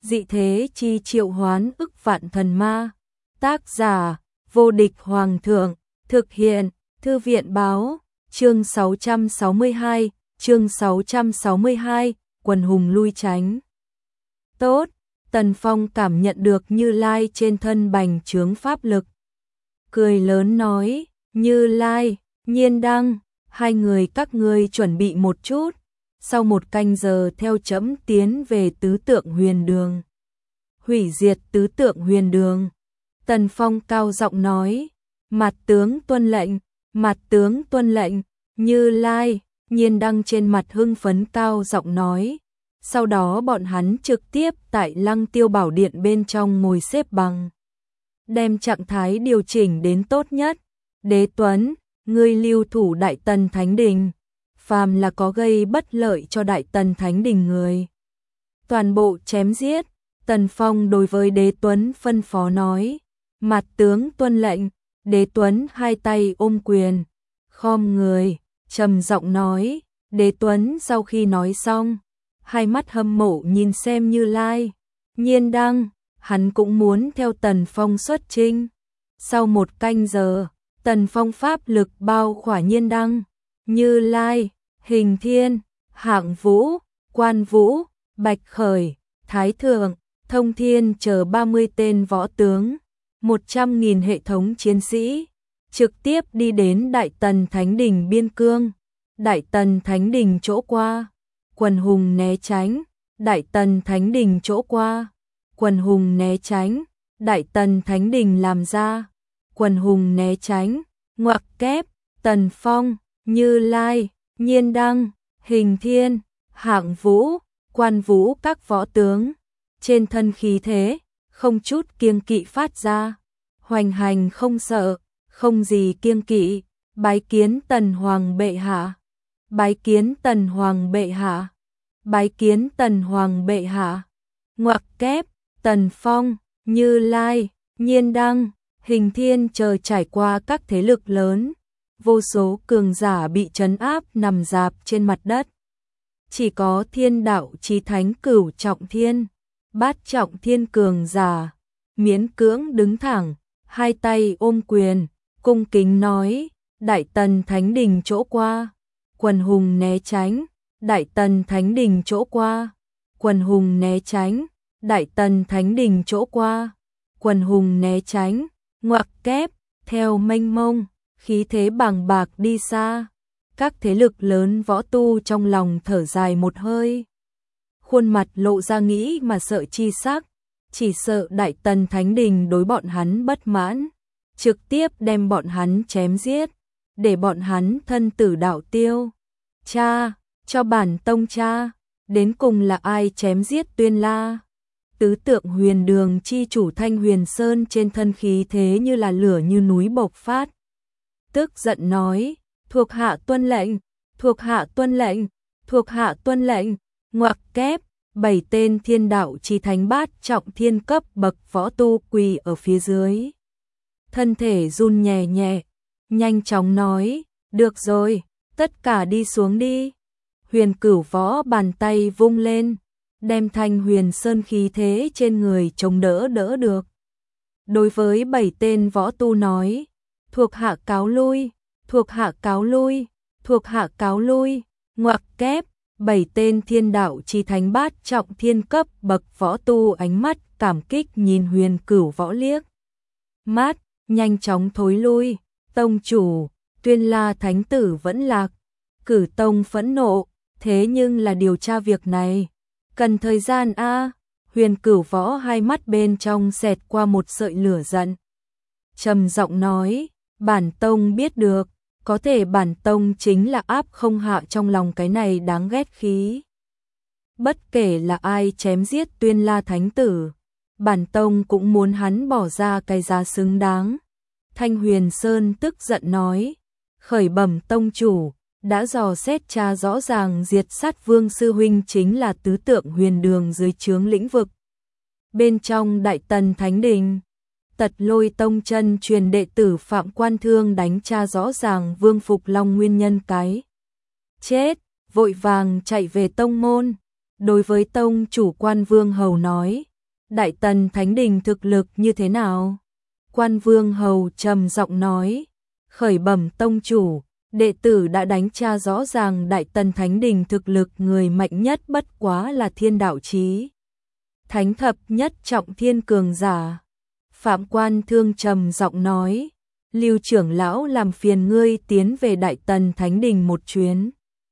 dị thế chi triệu hoán ức vạn thần ma. Tác giả, vô địch hoàng thượng, thực hiện, thư viện báo, chương 662, quần hùng lui tránh. Tốt, Tần Phong cảm nhận được Như Lai trên thân bành trướng pháp lực. Cười lớn nói, Như Lai, Nhiên Đăng, hai người các ngươi chuẩn bị một chút, sau một canh giờ theo trẫm tiến về tứ tượng huyền đường. Hủy diệt tứ tượng huyền đường. Tần Phong cao giọng nói, mặt tướng tuân lệnh, mặt tướng tuân lệnh. Như Lai, Nhiên Đăng trên mặt hưng phấn cao giọng nói. Sau đó bọn hắn trực tiếp tại Lăng Tiêu Bảo Điện bên trong ngồi xếp bằng, đem trạng thái điều chỉnh đến tốt nhất. Đế Tuấn, ngươi lưu thủ Đại Tần Thánh Đình, phàm là có gây bất lợi cho Đại Tần Thánh Đình người, toàn bộ chém giết. Tần Phong đối với Đế Tuấn phân phó nói, mặt tướng tuân lệnh. Đế Tuấn hai tay ôm quyền, khom người, trầm giọng nói. Đế Tuấn sau khi nói xong, hai mắt hâm mộ nhìn xem Như Lai, Nhiên Đăng, hắn cũng muốn theo Tần Phong xuất chinh. Sau một canh giờ, Tần Phong pháp lực bao khỏa Nhiên Đăng, Như Lai, Hình Thiên, Hạng Vũ, Quan Vũ, Bạch Khởi, Thái Thượng, Thông Thiên chờ 30 tên võ tướng, 100.000 hệ thống chiến sĩ, trực tiếp đi đến Đại Tần Thánh Đình biên cương. Đại Tần Thánh Đình chỗ qua, quần hùng né tránh. Đại Tần Thánh Đình chỗ qua, quần hùng né tránh. Đại Tần Thánh Đình làm ra, quần hùng né tránh. Ngoặc kép, Tần Phong, Như Lai, Nhiên Đăng, Hình Thiên, Hạng Vũ, Quan Vũ các võ tướng, trên thân khí thế, không chút kiêng kỵ phát ra, hoành hành không sợ, không gì kiêng kỵ. Bái kiến Tần Hoàng bệ hạ, bái kiến Tần Hoàng bệ hạ, bái kiến Tần Hoàng bệ hạ. Ngoặc kép, Tần Phong, Như Lai, Nhiên Đăng, Hình Thiên chờ trải qua các thế lực lớn, vô số cường giả bị trấn áp nằm rạp trên mặt đất. Chỉ có Thiên Đạo Chí Thánh Cửu Trọng Thiên, Bát Trọng Thiên cường giả miễn cưỡng đứng thẳng, hai tay ôm quyền, cung kính nói, Đại Tần Thánh Đình chỗ qua, quần hùng né tránh. Đại Tần Thánh Đình chỗ qua, quần hùng né tránh. Đại Tần Thánh Đình chỗ qua, quần hùng né tránh. Ngoặc kép, theo mênh mông, khí thế bàng bạc đi xa, các thế lực lớn võ tu trong lòng thở dài một hơi, khuôn mặt lộ ra nghĩ mà sợ chi sắc, chỉ sợ Đại Tần Thánh Đình đối bọn hắn bất mãn, trực tiếp đem bọn hắn chém giết, để bọn hắn thân tử đạo tiêu. Cha, cho bản tông cha, đến cùng là ai chém giết Tuyên La? Tứ tượng huyền đường chi chủ Thanh Huyền Sơn trên thân khí thế như là lửa như núi bộc phát. Tức giận nói, thuộc hạ tuân lệnh, thuộc hạ tuân lệnh, thuộc hạ tuân lệnh. Ngoặc kép, 7 tên Thiên Đạo Chí Thánh Bát Trọng Thiên cấp bậc võ tu quỳ ở phía dưới, thân thể run nhẹ nhẹ, nhanh chóng nói, được rồi, tất cả đi xuống đi. Huyền Cửu Võ bàn tay vung lên, đem Thanh Huyền Sơn khí thế trên người chống đỡ được. Đối với 7 tên võ tu nói, thuộc hạ cáo lui, thuộc hạ cáo lui, thuộc hạ cáo lui. Ngoặc kép, 7 tên Thiên Đạo Chí Thánh Bát Trọng Thiên cấp bậc võ tu ánh mắt cảm kích nhìn Huyền Cửu Võ liếc mắt, nhanh chóng thối lui. Tông chủ, Tuyên La Thánh Tử vẫn lạc. Cử Tông phẫn nộ, thế nhưng là điều tra việc này cần thời gian a. Huyền Cửu Võ hai mắt bên trong xẹt qua một sợi lửa giận, trầm giọng nói, bản tông biết được, có thể bản tông chính là áp không hạ trong lòng cái này đáng ghét khí. Bất kể là ai chém giết Tuyên La Thánh Tử, bản tông cũng muốn hắn bỏ ra cái giá xứng đáng. Thanh Huyền Sơn tức giận nói, khởi bẩm tông chủ, đã dò xét tra rõ ràng diệt sát Vương sư huynh chính là tứ tượng huyền đường dưới trướng lĩnh vực. Bên trong Đại Tần Thánh Đình, Tật Lôi Tông chân truyền đệ tử Phạm Quan Thương đánh tra rõ ràng Vương Phục Long nguyên nhân cái chết, vội vàng chạy về tông môn. Đối với tông chủ Quan Vương Hầu nói, Đại Tần Thánh Đình thực lực như thế nào? Quan Vương Hầu trầm giọng nói, khởi bẩm tông chủ, đệ tử đã đánh tra rõ ràng Đại Tần Thánh Đình thực lực người mạnh nhất bất quá là Thiên Đạo Chí Thánh thập nhất trọng thiên cường giả. Phạm Quan Thương trầm giọng nói, Lưu trưởng lão làm phiền ngươi tiến về Đại Tần Thánh Đình một chuyến,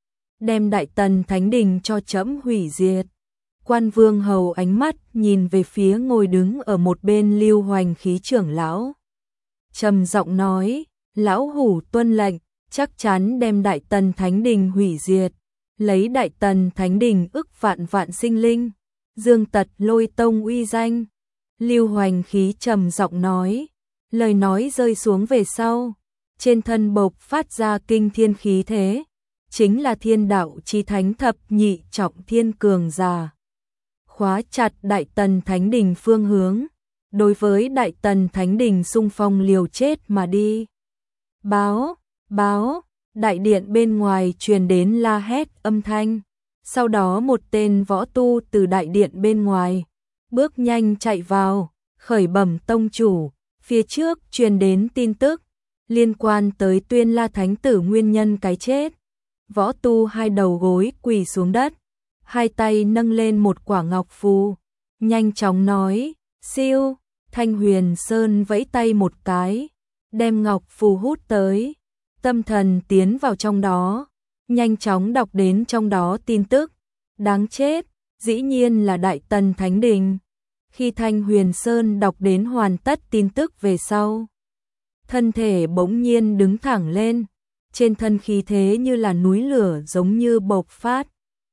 đem Đại Tần Thánh Đình cho trẫm hủy diệt. Quan Vương Hầu ánh mắt nhìn về phía ngồi đứng ở một bên Lưu Hoành Khí trưởng lão, trầm giọng nói, lão hủ tuân lệnh, chắc chắn đem Đại Tần Thánh Đình hủy diệt, lấy Đại Tần Thánh Đình ức vạn vạn sinh linh, dương tật Lôi Tông uy danh. Lưu Hoành Khí trầm giọng nói, lời nói rơi xuống về sau, trên thân bộc phát ra kinh thiên khí thế, chính là Thiên Đạo Chí Thánh thập nhị trọng thiên cường giả. Khóa chặt Đại Tần Thánh Đình phương hướng, đối với Đại Tần Thánh Đình xung phong liều chết mà đi. Báo, báo, đại điện bên ngoài truyền đến la hét âm thanh, sau đó một tên võ tu từ đại điện bên ngoài bước nhanh chạy vào, khởi bẩm tông chủ, phía trước truyền đến tin tức liên quan tới Tuyên La Thánh Tử nguyên nhân cái chết. Võ tu hai đầu gối quỳ xuống đất, hai tay nâng lên một quả ngọc phù, nhanh chóng nói, siêu. Thanh Huyền Sơn vẫy tay một cái, đem ngọc phù hút tới, tâm thần tiến vào trong đó, nhanh chóng đọc đến trong đó tin tức. Đáng chết, dĩ nhiên là Đại Tần Thánh Đình. Khi Thanh Huyền Sơn đọc đến hoàn tất tin tức về sau, thân thể bỗng nhiên đứng thẳng lên, trên thân khí thế như là núi lửa giống như bộc phát.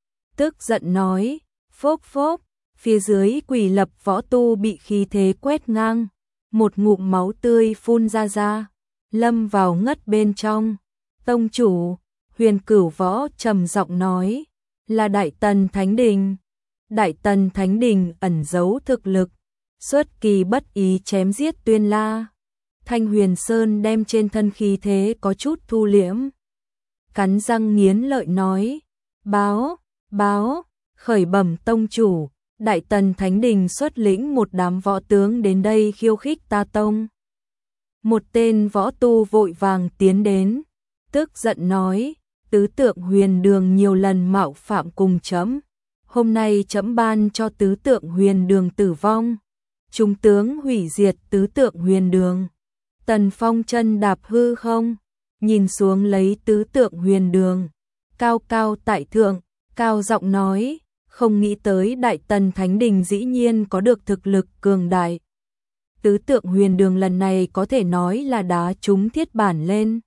Tức giận nói, phốc phốc, phía dưới quỳ lập võ tu bị khí thế quét ngang, một ngụm máu tươi phun ra, lâm vào ngất bên trong. Tông chủ, Huyền Cửu Võ trầm giọng nói, là Đại Tần Thánh Đình. Đại Tần Thánh Đình ẩn giấu thực lực, xuất kỳ bất ý chém giết Tuyên La. Thanh Huyền Sơn đem trên thân khí thế có chút thu liễm, cắn răng nghiến lợi nói, báo, báo, khởi bẩm tông chủ, Đại Tần Thánh Đình xuất lĩnh một đám võ tướng đến đây khiêu khích ta tông. Một tên võ tu vội vàng tiến đến, tức giận nói, tứ tượng Huyền Đường nhiều lần mạo phạm cùng trẫm, hôm nay trẫm ban cho tứ tượng Huyền Đường tử vong, trung tướng hủy diệt tứ tượng Huyền Đường. Tần Phong chân đạp hư không, nhìn xuống lấy tứ tượng Huyền Đường, cao cao tại thượng, cao giọng nói, không nghĩ tới Đại Tần Thánh Đình dĩ nhiên có được thực lực cường đại. Tứ tượng Huyền Đường lần này có thể nói là đá trúng thiết bản lên.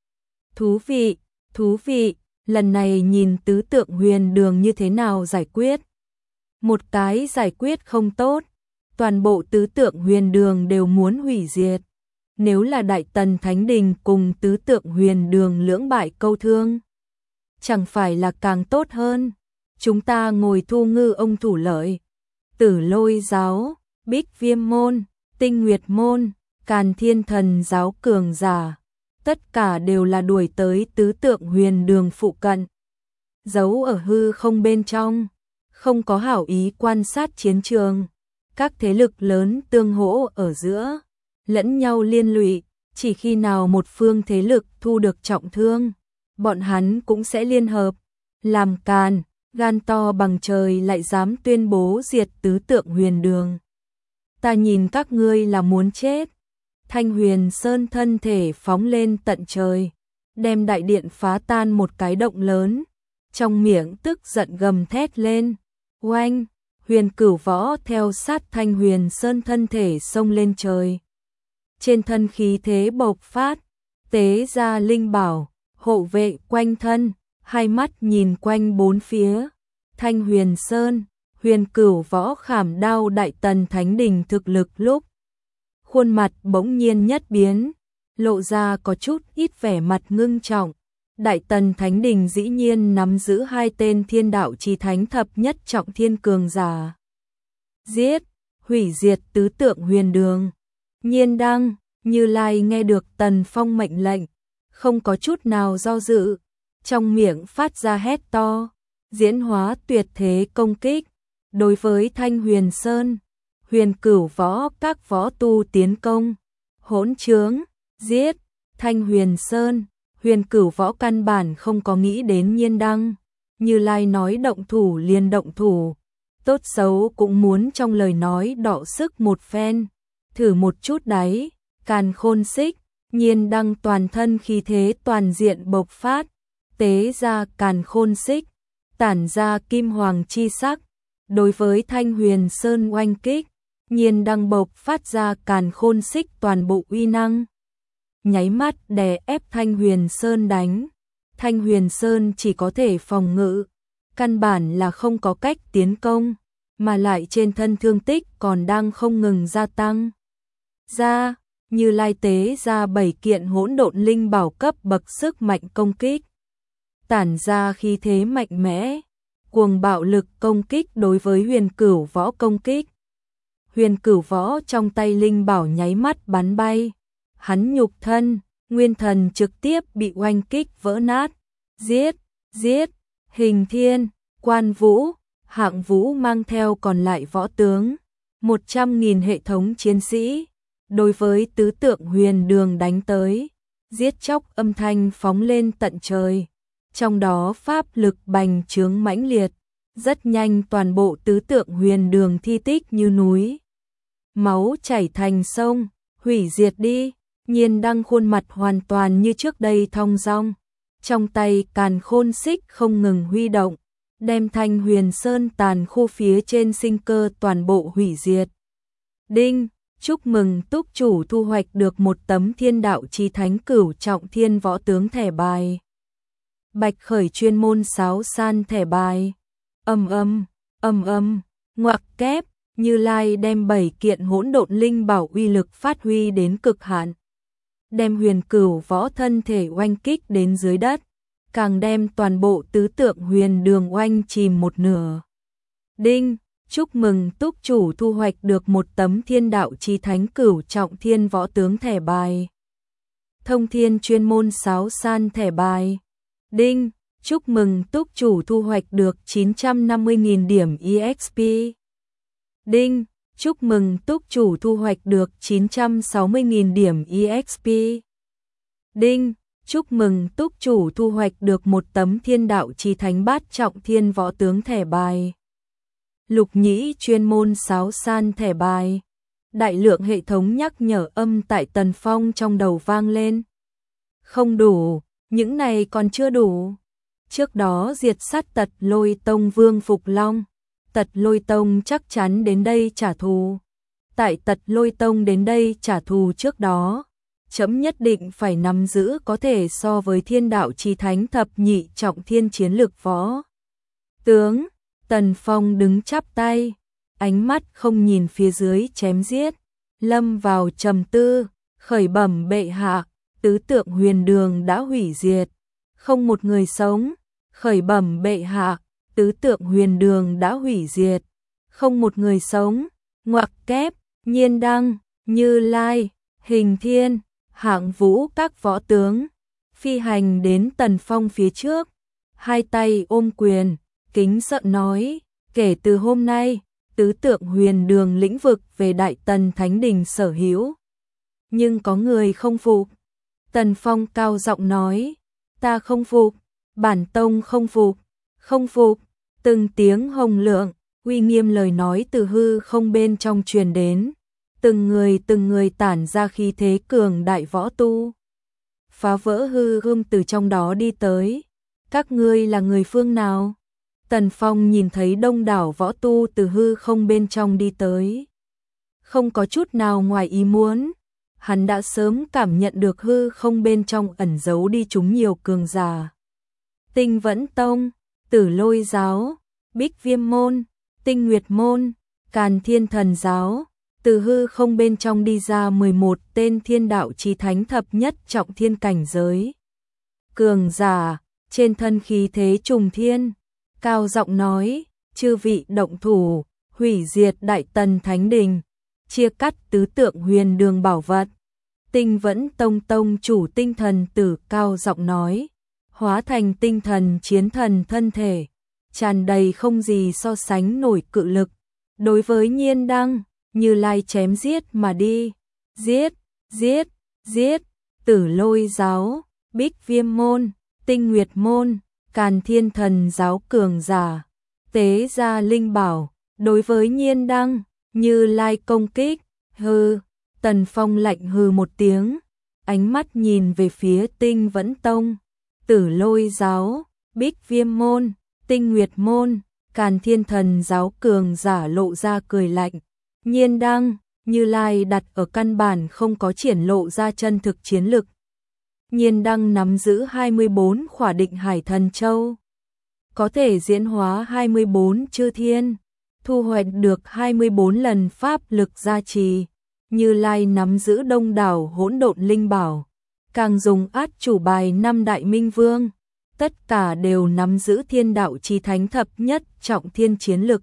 Thú vị, lần này nhìn tứ tượng Huyền Đường như thế nào giải quyết. Một cái giải quyết không tốt, toàn bộ tứ tượng Huyền Đường đều muốn hủy diệt. Nếu là Đại Tần Thánh Đình cùng tứ tượng Huyền Đường lưỡng bại câu thương, chẳng phải là càng tốt hơn. Chúng ta ngồi thu ngư ông thủ lợi. Tử Lôi giáo, Bích Viêm môn, Tinh Nguyệt môn, Càn Thiên Thần giáo cường giả, tất cả đều là đuổi tới tứ tượng Huyền Đường phụ cận, giấu ở hư không bên trong, không có hảo ý quan sát chiến trường. Các thế lực lớn tương hỗ ở giữa, lẫn nhau liên lụy, chỉ khi nào một phương thế lực thu được trọng thương, bọn hắn cũng sẽ liên hợp, làm càn, gan to bằng trời lại dám tuyên bố diệt tứ tượng Huyền Đường. Ta nhìn các ngươi là muốn chết. Thanh Huyền Sơn thân thể phóng lên tận trời, đem đại điện phá tan một cái động lớn, trong miệng tức giận gầm thét lên. Oanh, Huyền Cửu Võ theo sát Thanh Huyền Sơn thân thể xông lên trời. Trên thân khí thế bộc phát, tế ra linh bảo, hộ vệ quanh thân, hai mắt nhìn quanh bốn phía. Thanh Huyền Sơn, Huyền Cửu Võ khảm đao Đại Tần Thánh Đình thực lực lúc, khuôn mặt bỗng nhiên nhất biến, lộ ra có chút ít vẻ mặt ngưng trọng. Đại Tần Thánh Đình dĩ nhiên nắm giữ hai tên Thiên Đạo Chí Thánh thập nhất trọng thiên cường giả. Giết, hủy diệt tứ tượng Huyền Đường. Nhiên Đăng, Như Lai nghe được Tần Phong mệnh lệnh, không có chút nào do dự, trong miệng phát ra hét to, diễn hóa tuyệt thế công kích, đối với Thanh Huyền Sơn. Huyền Cửu Võ các võ tu tiến công, hỗn trướng, giết, Thanh Huyền Sơn, Huyền Cửu Võ căn bản không có nghĩ đến Nhiên Đăng, Như Lai nói động thủ liền động thủ, tốt xấu cũng muốn trong lời nói đọ sức một phen, thử một chút đấy, Càn Khôn Xích, Nhiên Đăng toàn thân khí thế toàn diện bộc phát, tế ra Càn Khôn Xích, tản ra kim hoàng chi sắc, đối với Thanh Huyền Sơn oanh kích, Nhiên Đăng bộc phát ra Càn Khôn Xích toàn bộ uy năng, nháy mắt đè ép Thanh Huyền Sơn đánh. Thanh Huyền Sơn chỉ có thể phòng ngự, căn bản là không có cách tiến công, mà lại trên thân thương tích còn đang không ngừng gia tăng. Như Lai tế ra 7 kiện hỗn độn linh bảo cấp bậc sức mạnh công kích, tản ra khí thế mạnh mẽ, cuồng bạo lực công kích đối với Huyền Cửu Võ công kích. Huyền Cửu Võ trong tay linh bảo nháy mắt bắn bay, hắn nhục thân, nguyên thần trực tiếp bị oanh kích vỡ nát. Giết, Hình Thiên, Quan Vũ, Hạng Vũ mang theo còn lại võ tướng, 100.000 hệ thống chiến sĩ, đối với tứ tượng huyền đường đánh tới, giết chóc âm thanh phóng lên tận trời, trong đó pháp lực bành trướng mãnh liệt, rất nhanh toàn bộ tứ tượng huyền đường thi tích như núi, máu chảy thành sông, hủy diệt đi. Nhiên Đăng khuôn mặt hoàn toàn như trước đây thong dong, trong tay Càn Khôn Xích không ngừng huy động, đem Thanh Huyền Sơn tàn khu phía trên sinh cơ toàn bộ hủy diệt. Đinh, chúc mừng túc chủ thu hoạch được một tấm Thiên Đạo Chí Thánh Cửu Trọng Thiên võ tướng thẻ bài. Bạch Khởi chuyên môn sáo san thẻ bài. Ngoặc kép, Như Lai đem 7 kiện hỗn độn linh bảo uy lực phát huy đến cực hạn, đem Huyền Cửu Võ thân thể oanh kích đến dưới đất, càng đem toàn bộ tứ tượng huyền đường oanh chìm một nửa. Đinh, chúc mừng túc chủ thu hoạch được một tấm Thiên Đạo Chí Thánh Cửu Trọng Thiên võ tướng thẻ bài. Thông Thiên chuyên môn sáo san thẻ bài. Đinh, chúc mừng túc chủ thu hoạch được 950.000 điểm EXP. Đinh, chúc mừng túc chủ thu hoạch được 960.000 điểm EXP. Đinh, chúc mừng túc chủ thu hoạch được một tấm Thiên Đạo Chí Thánh Bát Trọng Thiên võ tướng thẻ bài. Lục Nhĩ chuyên môn sáo san thẻ bài. Đại lượng hệ thống nhắc nhở âm tại Tần Phong trong đầu vang lên. Không đủ, những này còn chưa đủ. Trước đó diệt sát Tật Lôi Tông Vương Phục Long, Tật Lôi Tông chắc chắn đến đây trả thù. Tại Tật Lôi Tông đến đây trả thù trước đó, chấm nhất định phải nắm giữ có thể so với Thiên Đạo Chí Thánh thập nhị trọng thiên chiến lực võ tướng. Tần Phong đứng chắp tay, ánh mắt không nhìn phía dưới chém giết, lâm vào trầm tư, khởi bẩm bệ hạ, tứ tượng huyền đường đã hủy diệt, không một người sống. Khởi bẩm bệ hạ, tứ tượng huyền đường đã hủy diệt, không một người sống. Ngoặc kép, Nhiên Đăng, Như Lai, Hình Thiên, Hạng Vũ các võ tướng phi hành đến Tần Phong phía trước, hai tay ôm quyền, kính sợ nói, kể từ hôm nay, tứ tượng huyền đường lĩnh vực về Đại Tần Thánh Đình sở hữu. Nhưng có người không phục. Tần Phong cao giọng nói, ta không phục, bản tông không phục, không phục. Từng tiếng hồng lượng, uy nghiêm lời nói từ hư không bên trong truyền đến, từng người tản ra khí thế cường đại võ tu, phá vỡ hư không từ trong đó đi tới. Các ngươi là người phương nào? Tần Phong nhìn thấy đông đảo võ tu từ hư không bên trong đi tới, không có chút nào ngoài ý muốn. Hắn đã sớm cảm nhận được hư không bên trong ẩn giấu đi chúng nhiều cường giả. Tinh Vẫn Tông, Tử Lôi Giáo, Bích Viêm Môn, Tinh Nguyệt Môn, Càn Thiên Thần Giáo, từ hư không bên trong đi ra 11 tên Thiên Đạo Chí Thánh thập nhất trọng thiên cảnh giới. Cường giả, trên thân khí thế trùng thiên, cao giọng nói, chư vị động thủ, hủy diệt Đại Tần Thánh Đình, chia cắt tứ tượng huyền đường bảo vật. Tinh Vẫn Tông tông chủ Tinh Thần Tử cao giọng nói, hóa thành tinh thần chiến thần thân thể, tràn đầy không gì so sánh nổi cự lực. Đối với Nhiên Đăng, Như Lai chém giết mà đi. Giết, giết, giết, Tử Lôi giáo, Bích Viêm môn, Tinh Nguyệt môn, Càn Thiên Thần giáo cường giả, tế ra linh bảo, đối với Nhiên Đăng, Như Lai công kích. Hừ, Tần Phong lạnh hừ một tiếng, ánh mắt nhìn về phía Tinh Vẫn tông, Tử Lôi giáo, Bích Viêm môn, Tinh Nguyệt môn, Càn Thiên Thần giáo cường giả lộ ra cười lạnh. Nhiên Đăng, Như Lai đặt ở căn bản không có triển lộ ra chân thực chiến lực. Nhiên Đăng nắm giữ 24 khỏa Định Hải Thần Châu, có thể diễn hóa 24 chư thiên, thu hoạch được 24 lần pháp lực gia trì. Như Lai nắm giữ đông đảo hỗn độn linh bảo, càng dùng át chủ bài 5 đại minh vương, tất cả đều nắm giữ thiên đạo chí thánh thập nhất trọng thiên chiến lực.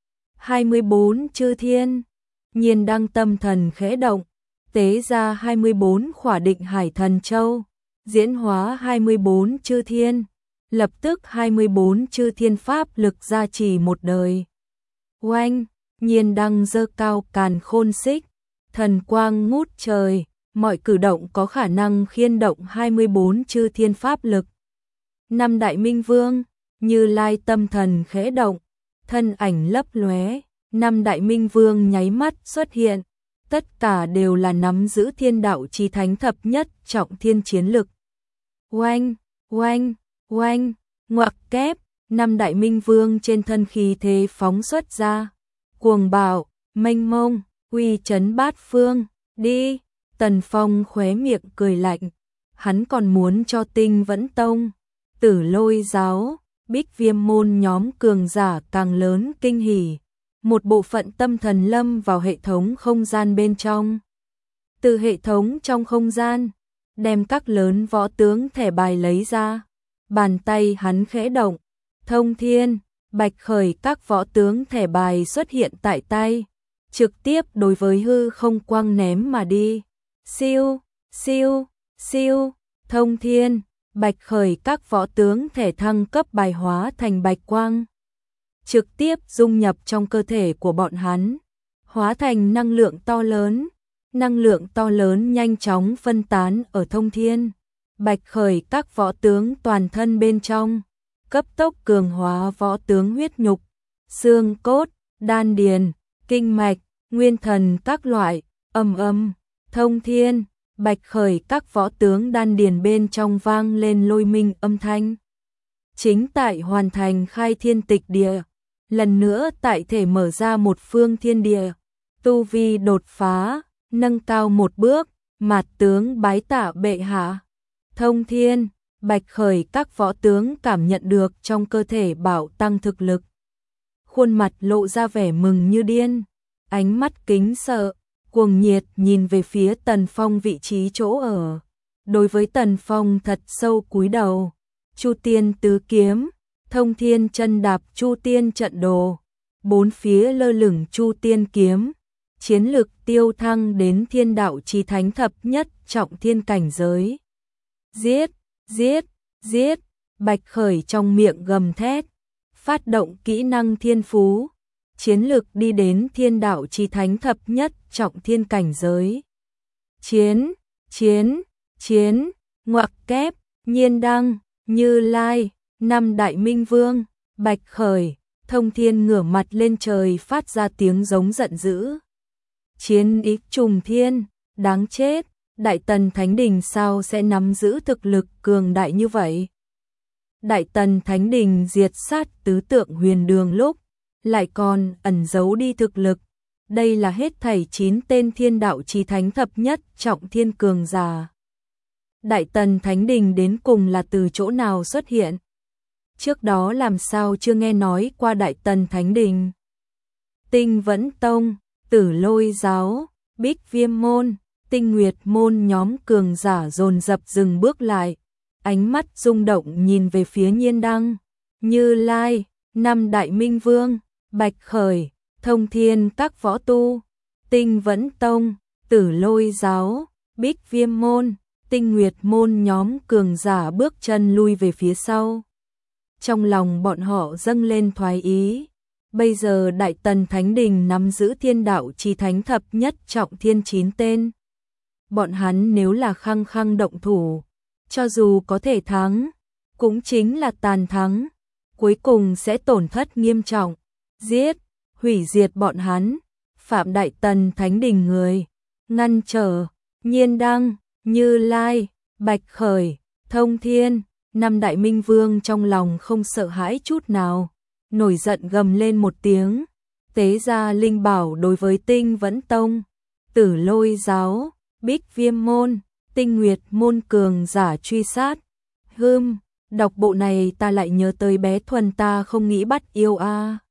24 chư thiên, Nhiên Đăng tâm thần khẽ động, tế ra 24 khỏa Định Hải Thần Châu, diễn hóa 24 chư thiên, lập tức 24 chư thiên pháp lực gia trì một đời. Oanh, Nhiên Đăng giơ cao càn khôn xích, thần quang ngút trời, mọi cử động có khả năng khiên động 24 chư thiên pháp lực. 5 đại minh vương, Như Lai tâm thần khẽ động, thân ảnh lấp lóe, 5 đại minh vương nháy mắt xuất hiện, tất cả đều là nắm giữ thiên đạo chí thánh thập nhất trọng thiên chiến lực. Oanh, oanh, oanh, ngoặc kép, 5 đại minh vương trên thân khí thế phóng xuất ra, cuồng bạo, mênh mông, uy chấn bát phương. Đi. Tần Phong khóe miệng cười lạnh, hắn còn muốn cho Tinh Vẫn tông, Tử Lôi giáo, Bích Viêm môn nhóm cường giả càng lớn kinh hỉ. Một bộ phận tâm thần lâm vào hệ thống không gian bên trong. Từ hệ thống trong không gian, đem các lớn võ tướng thẻ bài lấy ra, bàn tay hắn khẽ động, thông thiên, bạch khởi các võ tướng thẻ bài xuất hiện tại tay, trực tiếp đối với hư không quang ném mà đi. Siêu, siêu, siêu, thông thiên, bạch khởi các võ tướng thể thăng cấp bài hóa thành bạch quang, trực tiếp dung nhập trong cơ thể của bọn hắn, hóa thành năng lượng to lớn nhanh chóng phân tán ở thông thiên, bạch khởi các võ tướng toàn thân bên trong, cấp tốc cường hóa võ tướng huyết nhục, xương cốt, đan điền, kinh mạch, nguyên thần các loại, thông thiên, bạch khởi các võ tướng đan điền bên trong vang lên lôi minh âm thanh. Chính tại hoàn thành khai thiên tịch địa, lần nữa tại thể mở ra một phương thiên địa, tu vi đột phá, nâng cao một bước, mạt tướng bái tạ bệ hạ. Thông thiên, bạch khởi các võ tướng cảm nhận được trong cơ thể bảo tăng thực lực. Khuôn mặt lộ ra vẻ mừng như điên, ánh mắt kính sợ, cuồng nhiệt nhìn về phía Tần Phong vị trí chỗ ở. Đối với Tần Phong thật sâu cúi đầu, Chu Tiên tứ kiếm, thông thiên chân đạp Chu Tiên trận đồ, bốn phía lơ lửng Chu Tiên kiếm, chiến lực tiêu thăng đến thiên đạo chí thánh thập nhất trọng thiên cảnh giới. Giết, giết, giết, bạch khởi trong miệng gầm thét, phát động kỹ năng thiên phú, chiến lực đi đến thiên đạo chí thánh thập nhất trọng thiên cảnh giới. Chiến, chiến, chiến, ngoặc kép, Nhiên Đăng, Như Lai, 5 đại minh vương, bạch khởi, thông thiên ngửa mặt lên trời phát ra tiếng giống giận dữ. Chiến ý trùng thiên, đáng chết, Đại Tần Thánh Đình sao sẽ nắm giữ thực lực cường đại như vậy? Đại Tần Thánh Đình diệt sát tứ tượng huyền đường lúc, lại còn ẩn giấu đi thực lực. Đây là hết thảy 9 tên thiên đạo chí thánh thập nhất trọng thiên cường giả. Đại Tần Thánh Đình đến cùng là từ chỗ nào xuất hiện? Trước đó làm sao chưa nghe nói qua Đại Tần Thánh Đình? Tinh Vẫn tông, Tử Lôi giáo, Bích Viêm môn, Tinh Nguyệt môn nhóm cường giả dồn dập dừng bước lại, ánh mắt rung động nhìn về phía Nhiên Đăng, Như Lai, 5 đại minh vương, bạch khởi, thông thiên các võ tu, Tinh Vẫn tông, Tử Lôi giáo, Bích Viêm môn, Tinh Nguyệt môn nhóm cường giả bước chân lui về phía sau. Trong lòng bọn họ dâng lên thoái ý, Bây giờ Đại Tần Thánh Đình nắm giữ thiên đạo chi thánh thập nhất trọng thiên 9 tên. Bọn hắn nếu là khăng khăng động thủ, cho dù có thể thắng, cũng chính là tàn thắng, cuối cùng sẽ tổn thất nghiêm trọng, giết, hủy diệt bọn hắn, phạm Đại Tần Thánh Đình người, ngăn trở, Nhiên Đăng, Như Lai, Bạch Khởi, Thông Thiên, năm đại minh vương trong lòng không sợ hãi chút nào, nổi giận gầm lên một tiếng, tế ra linh bảo đối với Tinh Vẫn Tông, Tử Lôi giáo, Bích Viêm môn, Tinh Nguyệt môn cường giả truy sát. Đọc bộ này ta lại nhớ tới bé Thuần ta không nghĩ bắt yêu a.